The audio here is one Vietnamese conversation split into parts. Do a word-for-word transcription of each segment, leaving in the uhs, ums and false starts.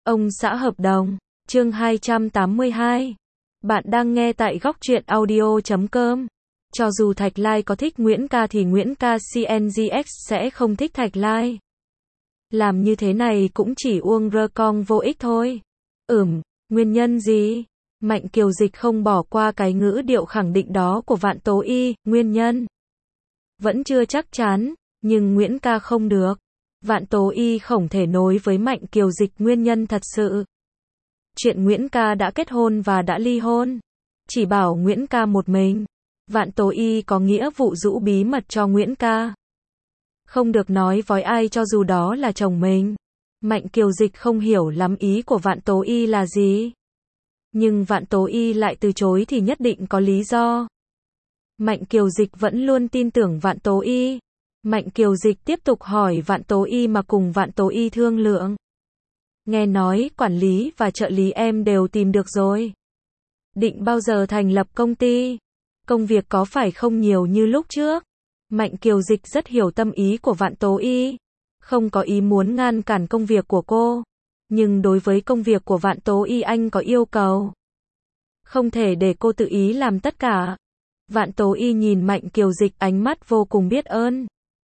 Ông xã hợp đồng, chương hai trăm tám mươi hai. Bạn đang nghe tại góc truyện audio chấm com. Cho dù Thạch Lai có thích Nguyễn Ca thì Nguyễn Ca xê en giê ích sẽ không thích Thạch Lai. Làm như thế này cũng chỉ uông rơ con vô ích thôi. Ừm, nguyên nhân gì? Mạnh Kiều Dịch không bỏ qua cái ngữ điệu khẳng định đó của Vạn Tố Y, nguyên nhân. Vẫn chưa chắc chắn, nhưng Nguyễn Ca không được. Vạn Tố Y không thể nối với Mạnh Kiều Dịch nguyên nhân thật sự. Chuyện Nguyễn Ca đã kết hôn và đã ly hôn. Chỉ bảo Nguyễn Ca một mình. Vạn Tố Y có nghĩa vụ giữ bí mật cho Nguyễn Ca. Không được nói với ai cho dù đó là chồng mình. Mạnh Kiều Dịch không hiểu lắm ý của Vạn Tố Y là gì. Nhưng Vạn Tố Y lại từ chối thì nhất định có lý do. Mạnh Kiều Dịch vẫn luôn tin tưởng Vạn Tố Y. Mạnh Kiều Dịch tiếp tục hỏi Vạn Tố Y mà cùng Vạn Tố Y thương lượng. Nghe nói quản lý và trợ lý em đều tìm được rồi. Định bao giờ thành lập công ty? Công việc có phải không nhiều như lúc trước? Mạnh Kiều Dịch rất hiểu tâm ý của Vạn Tố Y. Không có ý muốn ngăn cản công việc của cô. Nhưng đối với công việc của Vạn Tố Y anh có yêu cầu. Không thể để cô tự ý làm tất cả. Vạn Tố Y nhìn Mạnh Kiều Dịch ánh mắt vô cùng biết ơn.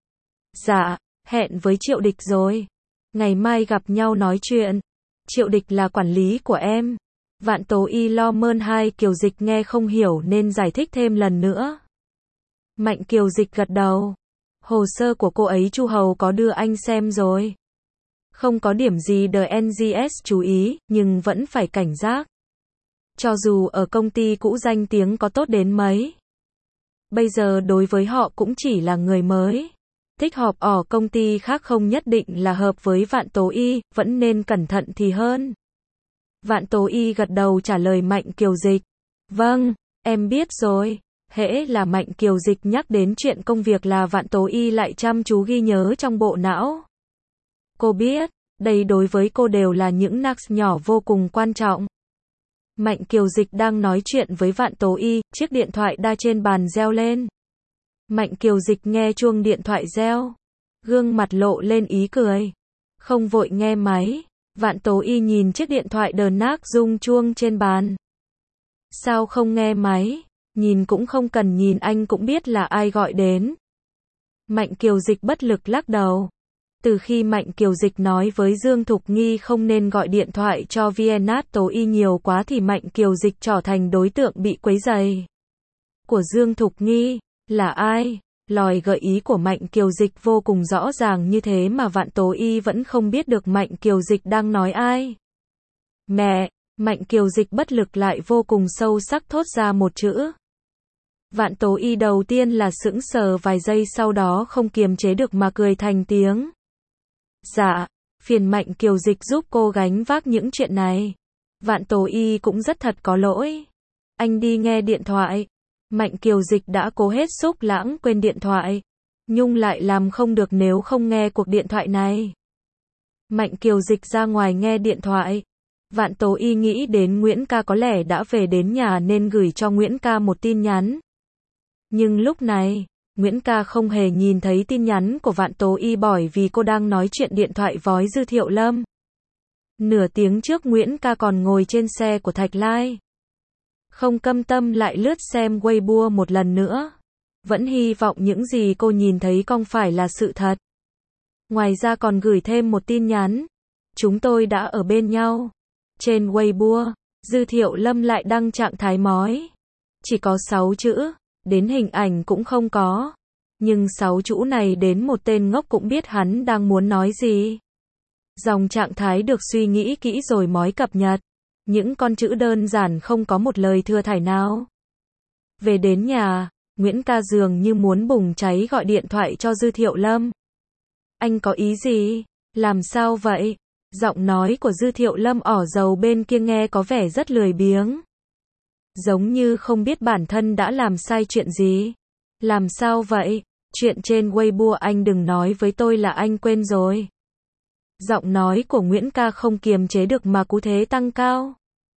Dạ, hẹn với Triệu Địch rồi. Ngày mai gặp nhau nói chuyện. Triệu Địch là quản lý của em. Vạn Tố Y lo mơn hai Kiều Dịch nghe không hiểu nên giải thích thêm lần nữa. Mạnh Kiều Dịch gật đầu. Hồ sơ của cô ấy Chu Hầu có đưa anh xem rồi. Không có điểm gì đờ en giê ét chú ý, nhưng vẫn phải cảnh giác. Cho dù ở công ty cũ danh tiếng có tốt đến mấy. Bây giờ đối với họ cũng chỉ là người mới. Thích họp ở công ty khác không nhất định là hợp với Vạn Tố Y, vẫn nên cẩn thận thì hơn. Vạn Tố Y gật đầu trả lời Mạnh Kiều Dịch. Vâng, em biết rồi. Hễ là Mạnh Kiều Dịch nhắc đến chuyện công việc là Vạn Tố Y lại chăm chú ghi nhớ trong bộ não. Cô biết, đây đối với cô đều là những nắc nhỏ vô cùng quan trọng. Mạnh Kiều Dịch đang nói chuyện với Vạn Tố Y, chiếc điện thoại đa trên bàn reo lên. Mạnh Kiều Dịch nghe chuông điện thoại reo. Gương mặt lộ lên ý cười. Không vội nghe máy. Vạn Tố Y nhìn chiếc điện thoại đờ nác rung chuông trên bàn. Sao không nghe máy? Nhìn cũng không cần nhìn anh cũng biết là ai gọi đến. Mạnh Kiều Dịch bất lực lắc đầu. Từ khi Mạnh Kiều Dịch nói với Dương Thục Nghi không nên gọi điện thoại cho Vạn Tố Y nhiều quá thì Mạnh Kiều Dịch trở thành đối tượng bị quấy rầy. Của Dương Thục Nghi, là ai? Lời gợi ý của Mạnh Kiều Dịch vô cùng rõ ràng như thế mà Vạn Tố Y vẫn không biết được Mạnh Kiều Dịch đang nói ai. Mẹ, Mạnh Kiều Dịch bất lực lại vô cùng sâu sắc thốt ra một chữ. Vạn Tố Y đầu tiên là sững sờ vài giây sau đó không kiềm chế được mà cười thành tiếng. Dạ, phiền Mạnh Kiều Dịch giúp cô gánh vác những chuyện này. Vạn Tố Y cũng rất thật có lỗi. Anh đi nghe điện thoại. Mạnh Kiều Dịch đã cố hết sức lãng quên điện thoại. Nhung lại làm không được nếu không nghe cuộc điện thoại này. Mạnh Kiều Dịch ra ngoài nghe điện thoại. Vạn Tố Y nghĩ đến Nguyễn Ca có lẽ đã về đến nhà nên gửi cho Nguyễn Ca một tin nhắn. Nhưng lúc này, Nguyễn Ca không hề nhìn thấy tin nhắn của Vạn Tố Y bởi vì cô đang nói chuyện điện thoại với Dư Thiệu Lâm. Nửa tiếng trước Nguyễn Ca còn ngồi trên xe của Thạch Lai. Không cam tâm lại lướt xem Weibo một lần nữa. Vẫn hy vọng những gì cô nhìn thấy không phải là sự thật. Ngoài ra còn gửi thêm một tin nhắn. Chúng tôi đã ở bên nhau. Trên Weibo, Dư Thiệu Lâm lại đăng trạng thái mói. Chỉ có sáu chữ, đến hình ảnh cũng không có. Nhưng sáu chữ này đến một tên ngốc cũng biết hắn đang muốn nói gì. Dòng trạng thái được suy nghĩ kỹ rồi mới cập nhật. Những con chữ đơn giản không có một lời thừa thải nào. Về đến nhà, Nguyễn Ca dường như muốn bùng cháy gọi điện thoại cho Dư Thiệu Lâm. Anh có ý gì? Làm sao vậy? Giọng nói của Dư Thiệu Lâm ỏ dầu bên kia nghe có vẻ rất lười biếng. Giống như không biết bản thân đã làm sai chuyện gì. Làm sao vậy? Chuyện trên Weibo anh đừng nói với tôi là anh quên rồi. Giọng nói của Nguyễn Ca không kiềm chế được mà cứ thế tăng cao.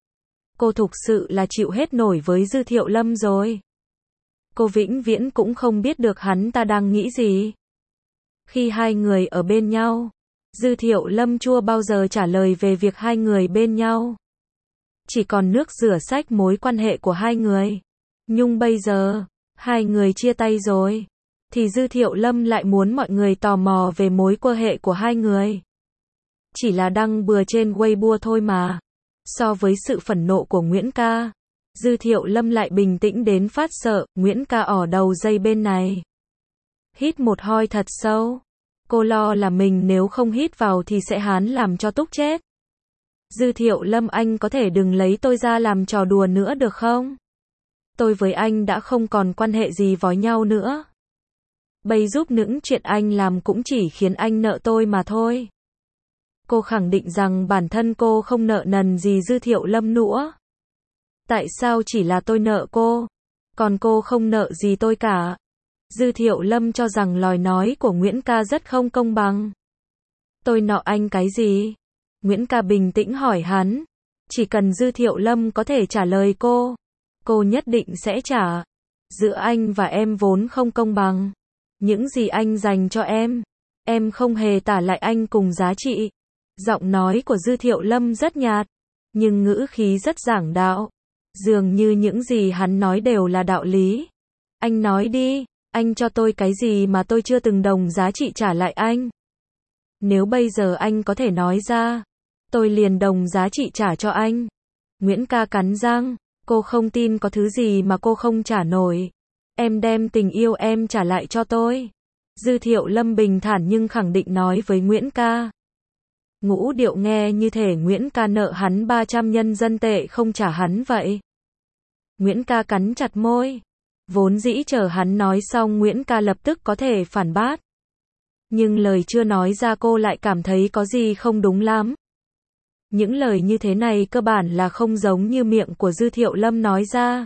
Cô thực sự là chịu hết nổi với Dư Thiệu Lâm rồi. Cô vĩnh viễn cũng không biết được hắn ta đang nghĩ gì. Khi hai người ở bên nhau, Dư Thiệu Lâm chưa bao giờ trả lời về việc hai người bên nhau. Chỉ còn nước rửa sạch mối quan hệ của hai người. Nhưng bây giờ, hai người chia tay rồi, thì Dư Thiệu Lâm lại muốn mọi người tò mò về mối quan hệ của hai người. Chỉ là đăng bừa trên Weibo thôi mà. So với sự phẫn nộ của Nguyễn ca, Dư Thiệu Lâm lại bình tĩnh đến phát sợ. Nguyễn ca ở đầu dây bên này. Hít một hơi thật sâu. Cô lo là mình nếu không hít vào thì sẽ hắn làm cho Túc chết. Dư Thiệu Lâm, anh có thể đừng lấy tôi ra làm trò đùa nữa được không? Tôi với anh đã không còn quan hệ gì với nhau nữa. Bây giúp những chuyện anh làm cũng chỉ khiến anh nợ tôi mà thôi. Cô khẳng định rằng bản thân cô không nợ nần gì Dư Thiệu Lâm nữa. Tại sao chỉ là tôi nợ cô, còn cô không nợ gì tôi cả? Dư Thiệu Lâm cho rằng lời nói của Nguyễn ca rất không công bằng. Tôi nợ anh cái gì? Nguyễn ca bình tĩnh hỏi hắn. Chỉ cần Dư Thiệu Lâm có thể trả lời cô, cô nhất định sẽ trả. Giữa anh và em vốn không công bằng. Những gì anh dành cho em, em không hề trả lại anh cùng giá trị. Giọng nói của Dư Thiệu Lâm rất nhạt, nhưng ngữ khí rất giảng đạo. Dường như những gì hắn nói đều là đạo lý. Anh nói đi, anh cho tôi cái gì mà tôi chưa từng đồng giá trị trả lại anh? Nếu bây giờ anh có thể nói ra, tôi liền đồng giá trị trả cho anh. Nguyễn ca cắn răng, cô không tin có thứ gì mà cô không trả nổi. Em đem tình yêu em trả lại cho tôi. Dư Thiệu Lâm bình thản nhưng khẳng định nói với Nguyễn ca. Ngũ điệu nghe như thể Nguyễn ca nợ hắn ba trăm nhân dân tệ không trả hắn vậy. Nguyễn ca cắn chặt môi. Vốn dĩ chờ hắn nói xong Nguyễn ca lập tức có thể phản bác. Nhưng lời chưa nói ra cô lại cảm thấy có gì không đúng lắm. Những lời như thế này cơ bản là không giống như miệng của Dư Thiệu Lâm nói ra.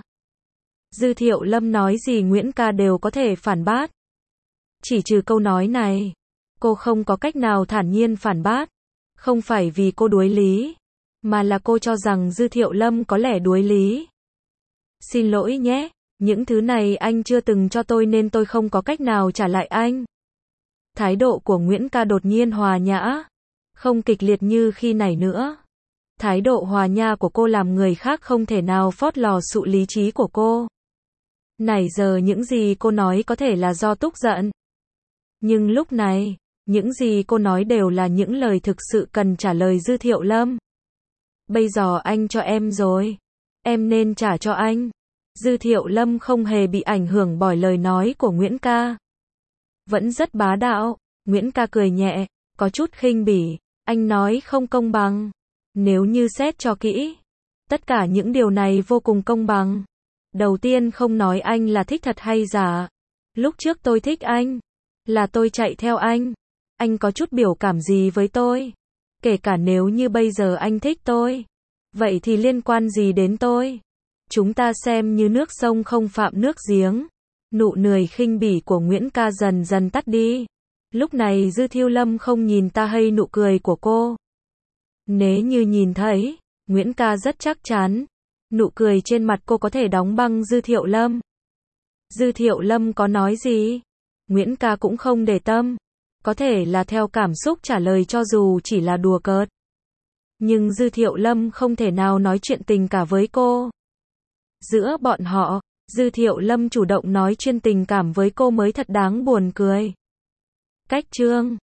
Dư Thiệu Lâm nói gì Nguyễn ca đều có thể phản bác. Chỉ trừ câu nói này, cô không có cách nào thản nhiên phản bác. Không phải vì cô đuối lý, mà là cô cho rằng Dư Thiệu Lâm có lẽ đuối lý. Xin lỗi nhé, những thứ này anh chưa từng cho tôi nên tôi không có cách nào trả lại anh. Thái độ của Nguyễn ca đột nhiên hòa nhã, không kịch liệt như khi nãy nữa. Thái độ hòa nhã của cô làm người khác không thể nào phớt lờ sự lý trí của cô. Nãy giờ những gì cô nói có thể là do tức giận. Nhưng lúc này, những gì cô nói đều là những lời thực sự cần trả lời Dư Thiệu Lâm. Bây giờ anh cho em rồi, em nên trả cho anh. Dư Thiệu Lâm không hề bị ảnh hưởng bởi lời nói của Nguyễn ca. Vẫn rất bá đạo. Nguyễn ca cười nhẹ, có chút khinh bỉ. Anh nói không công bằng. Nếu như xét cho kỹ, tất cả những điều này vô cùng công bằng. Đầu tiên không nói anh là thích thật hay giả. Lúc trước tôi thích anh, là tôi chạy theo anh. Anh có chút biểu cảm gì với tôi? Kể cả nếu như bây giờ anh thích tôi, vậy thì liên quan gì đến tôi? Chúng ta xem như nước sông không phạm nước giếng. Nụ cười khinh bỉ của Nguyễn ca dần dần tắt đi. Lúc này Dư Thiệu Lâm không nhìn ta hay nụ cười của cô. Nếu như nhìn thấy, Nguyễn ca rất chắc chắn, nụ cười trên mặt cô có thể đóng băng Dư Thiệu Lâm. Dư Thiệu Lâm có nói gì? Nguyễn ca cũng không để tâm. Có thể là theo cảm xúc trả lời cho dù chỉ là đùa cợt. Nhưng Dư Thiệu Lâm không thể nào nói chuyện tình cả với cô. Giữa bọn họ, Dư Thiệu Lâm chủ động nói chuyện tình cảm với cô mới thật đáng buồn cười. Cách chương